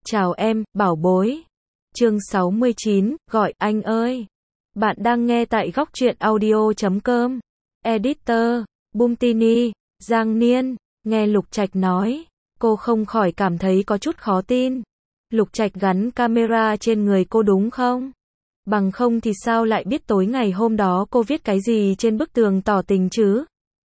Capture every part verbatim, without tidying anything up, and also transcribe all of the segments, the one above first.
Chào em, bảo bối. Chương sáu mươi chín, gọi anh ơi. Bạn đang nghe tại góc truyện audio chấm com. Editor, Bumtini, Giang Niên. Nghe Lục Trạch nói, cô không khỏi cảm thấy có chút khó tin. Lục Trạch gắn camera trên người cô đúng không? Bằng không thì sao lại biết tối ngày hôm đó cô viết cái gì trên bức tường tỏ tình chứ?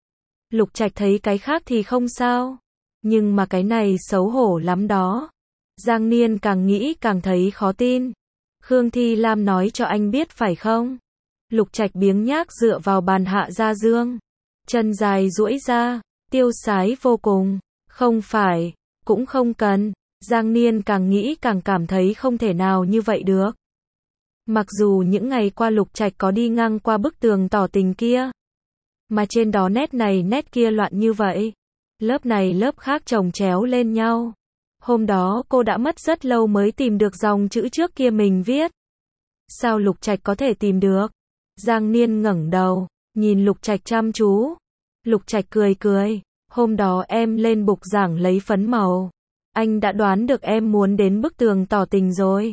Lục Trạch thấy cái khác thì không sao, nhưng mà cái này xấu hổ lắm đó. Giang Niên càng nghĩ càng thấy khó tin. Khương Thi Lam nói cho anh biết phải không? Lục Trạch biếng nhác dựa vào bàn hạ gia dương, chân dài duỗi ra, tiêu sái vô cùng. Không phải, cũng không cần. Giang Niên càng nghĩ càng cảm thấy không thể nào như vậy được. Mặc dù những ngày qua Lục Trạch có đi ngang qua bức tường tỏ tình kia, mà trên đó nét này nét kia loạn như vậy, lớp này lớp khác chồng chéo lên nhau. Hôm đó cô đã mất rất lâu mới tìm được dòng chữ trước kia mình viết. Sao Lục Trạch có thể tìm được? Giang Niên ngẩng đầu, nhìn Lục Trạch chăm chú. Lục Trạch cười cười, hôm đó em lên bục giảng lấy phấn màu. Anh đã đoán được em muốn đến bức tường tỏ tình rồi.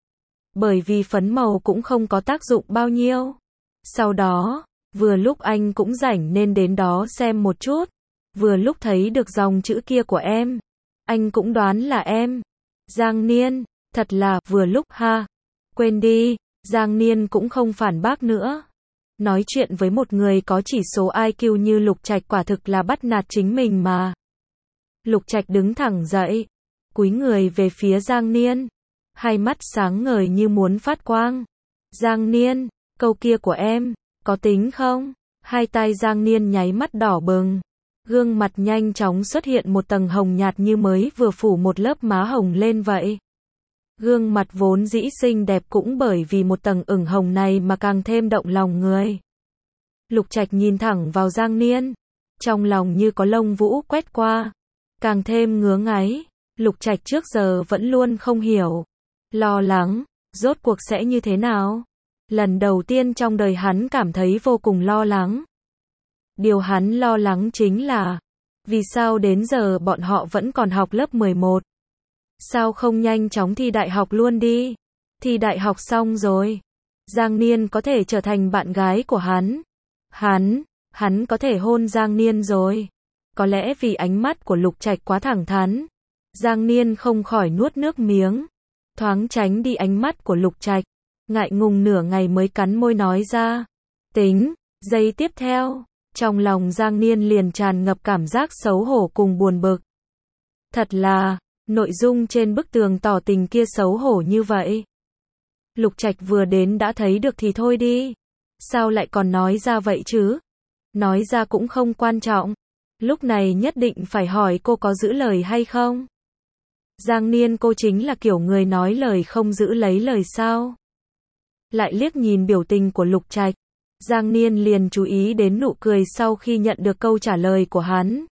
Bởi vì phấn màu cũng không có tác dụng bao nhiêu. Sau đó, vừa lúc anh cũng rảnh nên đến đó xem một chút. Vừa lúc thấy được dòng chữ kia của em. Anh cũng đoán là em. Giang Niên, thật là vừa lúc ha. Quên đi, Giang Niên cũng không phản bác nữa. Nói chuyện với một người có chỉ số i kiu như Lục Trạch quả thực là bắt nạt chính mình mà. Lục Trạch đứng thẳng dậy, cúi người về phía Giang Niên, hai mắt sáng ngời như muốn phát quang. Giang Niên, câu kia của em, có tính không? Hai tay Giang Niên nháy mắt đỏ bừng. Gương mặt nhanh chóng xuất hiện một tầng hồng nhạt như mới vừa phủ một lớp má hồng lên vậy. Gương mặt vốn dĩ xinh đẹp cũng bởi vì một tầng ửng hồng này mà càng thêm động lòng người. Lục Trạch nhìn thẳng vào Giang Niên, trong lòng như có lông vũ quét qua, càng thêm ngứa ngáy. Lục Trạch trước giờ vẫn luôn không hiểu, lo lắng, rốt cuộc sẽ như thế nào. Lần đầu tiên trong đời hắn cảm thấy vô cùng lo lắng. Điều hắn lo lắng chính là, vì sao đến giờ bọn họ vẫn còn học lớp mười một? Sao không nhanh chóng thi đại học luôn đi? Thi đại học xong rồi, Giang Niên có thể trở thành bạn gái của hắn. Hắn, hắn có thể hôn Giang Niên rồi. Có lẽ vì ánh mắt của Lục Trạch quá thẳng thắn, Giang Niên không khỏi nuốt nước miếng, thoáng tránh đi ánh mắt của Lục Trạch, ngại ngùng nửa ngày mới cắn môi nói ra. Tính, giây tiếp theo, trong lòng Giang Niên liền tràn ngập cảm giác xấu hổ cùng buồn bực. Thật là, nội dung trên bức tường tỏ tình kia xấu hổ như vậy. Lục Trạch vừa đến đã thấy được thì thôi đi. Sao lại còn nói ra vậy chứ? Nói ra cũng không quan trọng. Lúc này nhất định phải hỏi cô có giữ lời hay không? Giang Niên, cô chính là kiểu người nói lời không giữ lấy lời sao? Lại liếc nhìn biểu tình của Lục Trạch, Giang Niên liền chú ý đến nụ cười sau khi nhận được câu trả lời của hắn.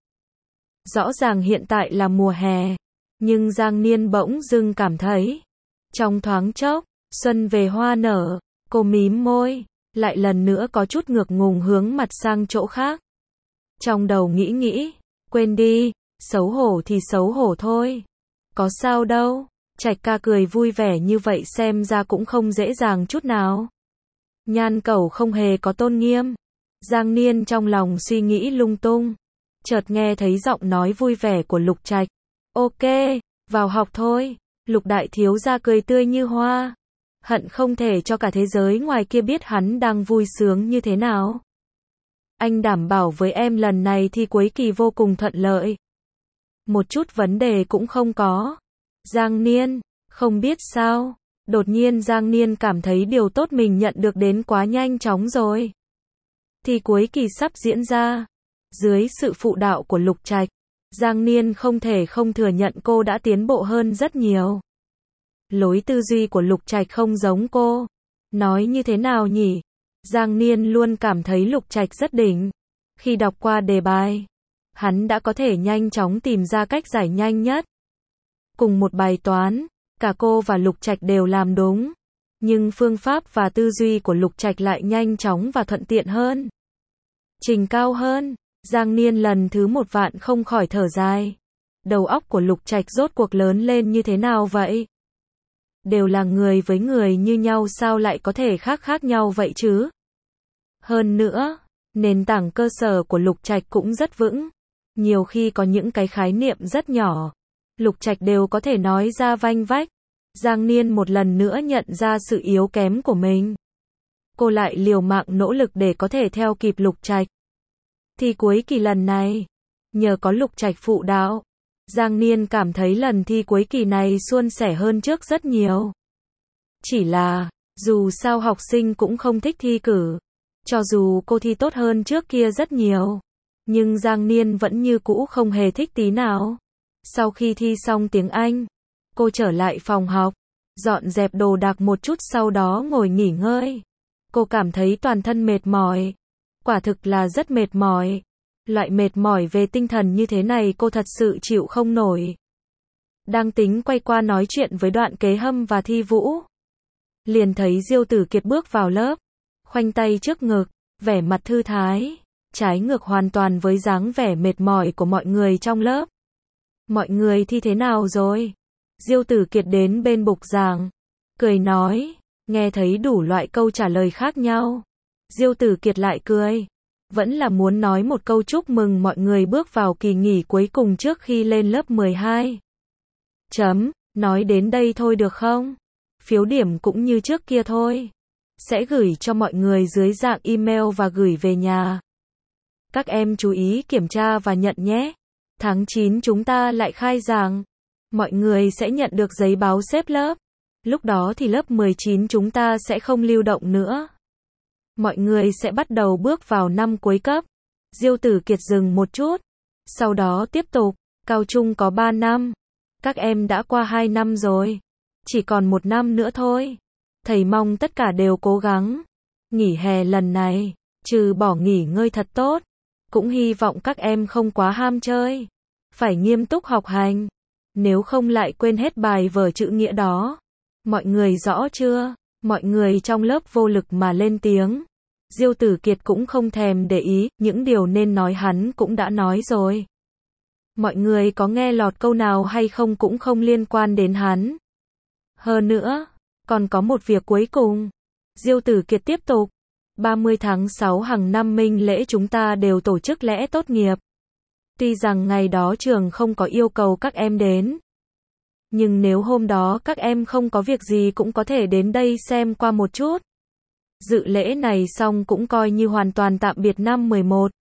Rõ ràng hiện tại là mùa hè, nhưng Giang Niên bỗng dưng cảm thấy, trong thoáng chốc, xuân về hoa nở. Cô mím môi, lại lần nữa có chút ngượng ngùng hướng mặt sang chỗ khác. Trong đầu nghĩ nghĩ, quên đi, xấu hổ thì xấu hổ thôi. Có sao đâu, Trạch ca cười vui vẻ như vậy xem ra cũng không dễ dàng chút nào. Nhan Cẩu không hề có tôn nghiêm. Giang Niên trong lòng suy nghĩ lung tung, chợt nghe thấy giọng nói vui vẻ của Lục Trạch. Ok, vào học thôi. Lục đại thiếu gia cười tươi như hoa, hận không thể cho cả thế giới ngoài kia biết hắn đang vui sướng như thế nào. Anh đảm bảo với em lần này thi cuối kỳ vô cùng thuận lợi. Một chút vấn đề cũng không có. Giang Niên, không biết sao, đột nhiên Giang Niên cảm thấy điều tốt mình nhận được đến quá nhanh chóng rồi. Thi cuối kỳ sắp diễn ra. Dưới sự phụ đạo của Lục Trạch, Giang Niên không thể không thừa nhận cô đã tiến bộ hơn rất nhiều. Lối tư duy của Lục Trạch không giống cô. Nói như thế nào nhỉ? Giang Niên luôn cảm thấy Lục Trạch rất đỉnh. Khi đọc qua đề bài, hắn đã có thể nhanh chóng tìm ra cách giải nhanh nhất. Cùng một bài toán, cả cô và Lục Trạch đều làm đúng. Nhưng phương pháp và tư duy của Lục Trạch lại nhanh chóng và thuận tiện hơn. Trình cao hơn. Giang Niên lần thứ một vạn không khỏi thở dài. đầu óc của Lục Trạch rốt cuộc lớn lên như thế nào vậy? Đều là người với người như nhau sao lại có thể khác khác nhau vậy chứ? Hơn nữa, nền tảng cơ sở của Lục Trạch cũng rất vững. Nhiều khi có những cái khái niệm rất nhỏ, Lục Trạch đều có thể nói ra vanh vách. Giang Niên một lần nữa nhận ra sự yếu kém của mình. Cô lại liều mạng nỗ lực để có thể theo kịp Lục Trạch. Thi cuối kỳ lần này, nhờ có Lục Trạch phụ đạo, Giang Niên cảm thấy lần thi cuối kỳ này suôn sẻ hơn trước rất nhiều. Chỉ là, dù sao học sinh cũng không thích thi cử. Cho dù cô thi tốt hơn trước kia rất nhiều, nhưng Giang Niên vẫn như cũ không hề thích tí nào. Sau khi thi xong tiếng Anh, cô trở lại phòng học, dọn dẹp đồ đạc một chút sau đó ngồi nghỉ ngơi. Cô cảm thấy toàn thân mệt mỏi. Quả thực là rất mệt mỏi. Loại mệt mỏi về tinh thần như thế này cô thật sự chịu không nổi. Đang tính quay qua nói chuyện với Đoạn Kế Hâm và Thi Vũ, liền thấy Diêu Tử Kiệt bước vào lớp, khoanh tay trước ngực, vẻ mặt thư thái, trái ngược hoàn toàn với dáng vẻ mệt mỏi của mọi người trong lớp. Mọi người thi thế nào rồi? Diêu Tử Kiệt đến bên bục giảng, cười nói, nghe thấy đủ loại câu trả lời khác nhau. Diêu Tử Kiệt lại cười, vẫn là muốn nói một câu chúc mừng mọi người bước vào kỳ nghỉ cuối cùng trước khi lên lớp mười hai. Chấm, nói đến đây thôi được không? Phiếu điểm cũng như trước kia thôi. Sẽ gửi cho mọi người dưới dạng email và gửi về nhà. Các em chú ý kiểm tra và nhận nhé. Tháng chín chúng ta lại khai giảng. Mọi người sẽ nhận được giấy báo xếp lớp. Lúc đó thì lớp mười chín chúng ta sẽ không lưu động nữa. Mọi người sẽ bắt đầu bước vào năm cuối cấp. Diêu Tử Kiệt dừng một chút. Sau đó tiếp tục. Cao trung có ba năm. Các em đã qua hai năm rồi. Chỉ còn một năm nữa thôi. Thầy mong tất cả đều cố gắng. Nghỉ hè lần này, trừ bỏ nghỉ ngơi thật tốt, cũng hy vọng các em không quá ham chơi. Phải nghiêm túc học hành. Nếu không lại quên hết bài vở chữ nghĩa đó. Mọi người rõ chưa? Mọi người trong lớp vô lực mà lên tiếng. Diêu Tử Kiệt cũng không thèm để ý, những điều nên nói hắn cũng đã nói rồi. Mọi người có nghe lọt câu nào hay không cũng không liên quan đến hắn. Hơn nữa, còn có một việc cuối cùng. Diêu Tử Kiệt tiếp tục. ba mươi tháng sáu hàng năm minh lễ chúng ta đều tổ chức lễ tốt nghiệp. Tuy rằng ngày đó trường không có yêu cầu các em đến. Nhưng nếu hôm đó các em không có việc gì cũng có thể đến đây xem qua một chút. Dự lễ này xong cũng coi như hoàn toàn tạm biệt năm mười một.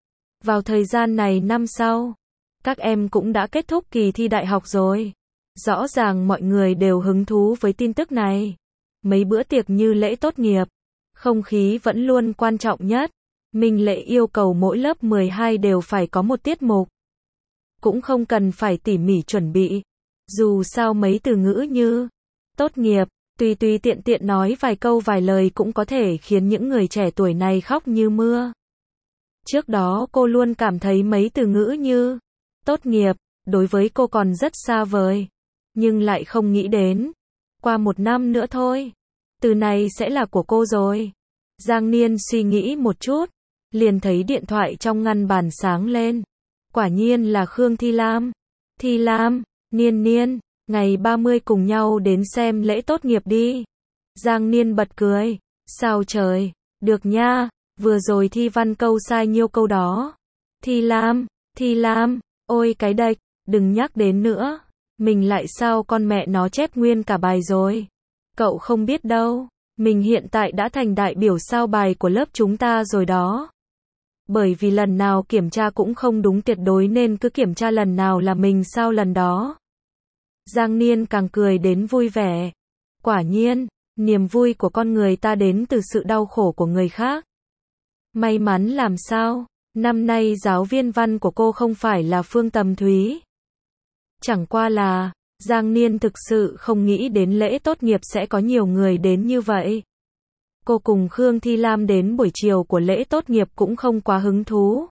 Vào thời gian này năm sau, các em cũng đã kết thúc kỳ thi đại học rồi. Rõ ràng mọi người đều hứng thú với tin tức này. Mấy bữa tiệc như lễ tốt nghiệp, không khí vẫn luôn quan trọng nhất. Minh lễ yêu cầu mỗi lớp mười hai đều phải có một tiết mục. Cũng không cần phải tỉ mỉ chuẩn bị. Dù sao mấy từ ngữ như tốt nghiệp, tùy tùy tiện tiện nói vài câu vài lời cũng có thể khiến những người trẻ tuổi này khóc như mưa. Trước đó cô luôn cảm thấy mấy từ ngữ như tốt nghiệp, đối với cô còn rất xa vời. Nhưng lại không nghĩ đến, qua một năm nữa thôi, từ này sẽ là của cô rồi. Giang Niên suy nghĩ một chút, liền thấy điện thoại trong ngăn bàn sáng lên. Quả nhiên là Khương Thi Lam. Thi Lam, Niên Niên, ngày ba mươi cùng nhau đến xem lễ tốt nghiệp đi. Giang Niên bật cười. Sao trời, được nha, vừa rồi thi văn câu sai nhiêu câu đó. Thi Lam, Thi Lam, ôi cái đạch, đừng nhắc đến nữa. Mình lại sao con mẹ nó chép nguyên cả bài rồi. Cậu không biết đâu, mình hiện tại đã thành đại biểu sao bài của lớp chúng ta rồi đó. Bởi vì lần nào kiểm tra cũng không đúng tuyệt đối nên cứ kiểm tra lần nào là mình sao lần đó. Giang Niên càng cười đến vui vẻ. Quả nhiên, niềm vui của con người ta đến từ sự đau khổ của người khác. May mắn làm sao, năm nay giáo viên văn của cô không phải là Phương Tầm Thúy. Chẳng qua là, Giang Niên thực sự không nghĩ đến lễ tốt nghiệp sẽ có nhiều người đến như vậy. Cô cùng Khương Thi Lam đến buổi chiều của lễ tốt nghiệp cũng không quá hứng thú.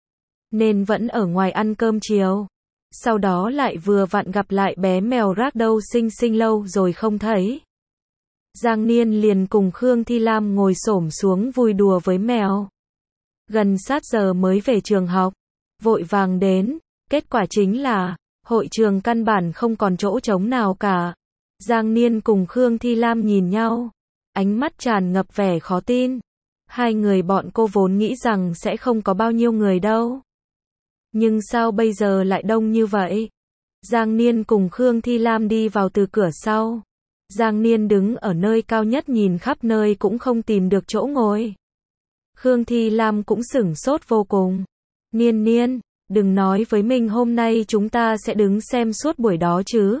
Nên vẫn ở ngoài ăn cơm chiều. Sau đó lại vừa vặn gặp lại bé mèo rác đâu xinh xinh lâu rồi không thấy. Giang Niên liền cùng Khương Thi Lam ngồi xổm xuống vui đùa với mèo. Gần sát giờ mới về trường học. Vội vàng đến. Kết quả chính là, Hội trường căn bản không còn chỗ trống nào cả. Giang Niên cùng Khương Thi Lam nhìn nhau, ánh mắt tràn ngập vẻ khó tin. Hai người bọn cô vốn nghĩ rằng sẽ không có bao nhiêu người đâu. Nhưng sao bây giờ lại đông như vậy? Giang Niên cùng Khương Thi Lam đi vào từ cửa sau. Giang Niên đứng ở nơi cao nhất nhìn khắp nơi cũng không tìm được chỗ ngồi. Khương Thi Lam cũng sửng sốt vô cùng. Niên Niên, đừng nói với mình hôm nay chúng ta sẽ đứng xem suốt buổi đó chứ.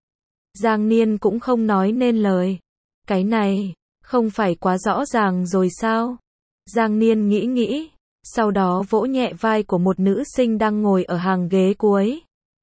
Giang Niên cũng không nói nên lời. Cái này, không phải quá rõ ràng rồi sao? Giang Niên nghĩ nghĩ, sau đó vỗ nhẹ vai của một nữ sinh đang ngồi ở hàng ghế cuối.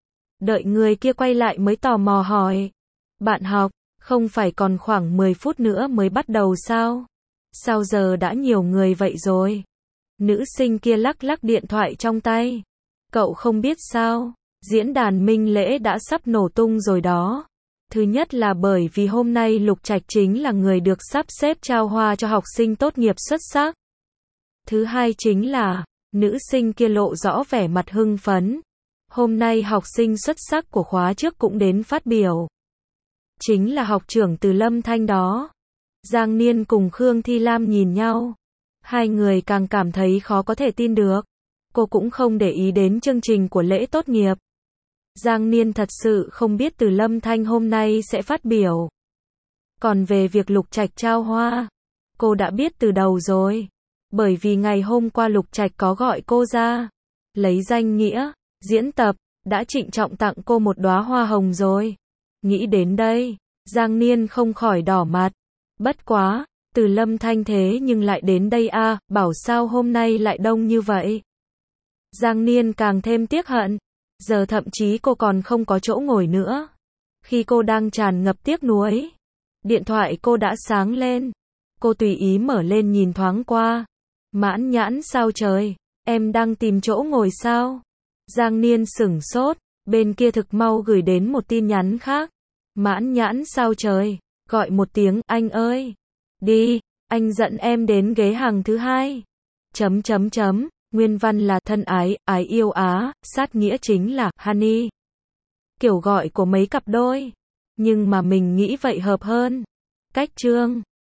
Đợi người kia quay lại mới tò mò hỏi. Bạn học, không phải còn khoảng mười phút nữa mới bắt đầu sao? Sao giờ đã nhiều người vậy rồi? Nữ sinh kia lắc lắc điện thoại trong tay. Cậu không biết sao? Diễn đàn minh lễ đã sắp nổ tung rồi đó. Thứ nhất là bởi vì hôm nay Lục Trạch chính là người được sắp xếp trao hoa cho học sinh tốt nghiệp xuất sắc. Thứ hai chính là, nữ sinh kia lộ rõ vẻ mặt hưng phấn. Hôm nay học sinh xuất sắc của khóa trước cũng đến phát biểu. Chính là học trưởng Từ Lâm Thanh đó. Giang Niên cùng Khương Thi Lam nhìn nhau. Hai người càng cảm thấy khó có thể tin được. Cô cũng không để ý đến chương trình của lễ tốt nghiệp. Giang Niên thật sự không biết Từ Lâm Thanh hôm nay sẽ phát biểu. Còn về việc Lục Trạch trao hoa, cô đã biết từ đầu rồi. Bởi vì ngày hôm qua Lục Trạch có gọi cô ra, lấy danh nghĩa diễn tập, đã trịnh trọng tặng cô một đóa hoa hồng rồi. Nghĩ đến đây, Giang Niên không khỏi đỏ mặt. Bất quá, Từ Lâm Thanh thế nhưng lại đến đây a, à, bảo sao hôm nay lại đông như vậy. Giang Niên càng thêm tiếc hận. Giờ thậm chí cô còn không có chỗ ngồi nữa. Khi cô đang tràn ngập tiếc nuối, điện thoại cô đã sáng lên. Cô tùy ý mở lên nhìn thoáng qua. Mãn Nhãn sao trời, em đang tìm chỗ ngồi sao? Giang Niên sửng sốt, bên kia thực mau gửi đến một tin nhắn khác. Mãn Nhãn sao trời, gọi một tiếng, anh ơi. Đi, anh dẫn em đến ghế hàng thứ hai. Chấm chấm chấm, nguyên văn là thân ái, ái yêu Á, sát nghĩa chính là honey. Kiểu gọi của mấy cặp đôi. Nhưng mà mình nghĩ vậy hợp hơn. Cách chương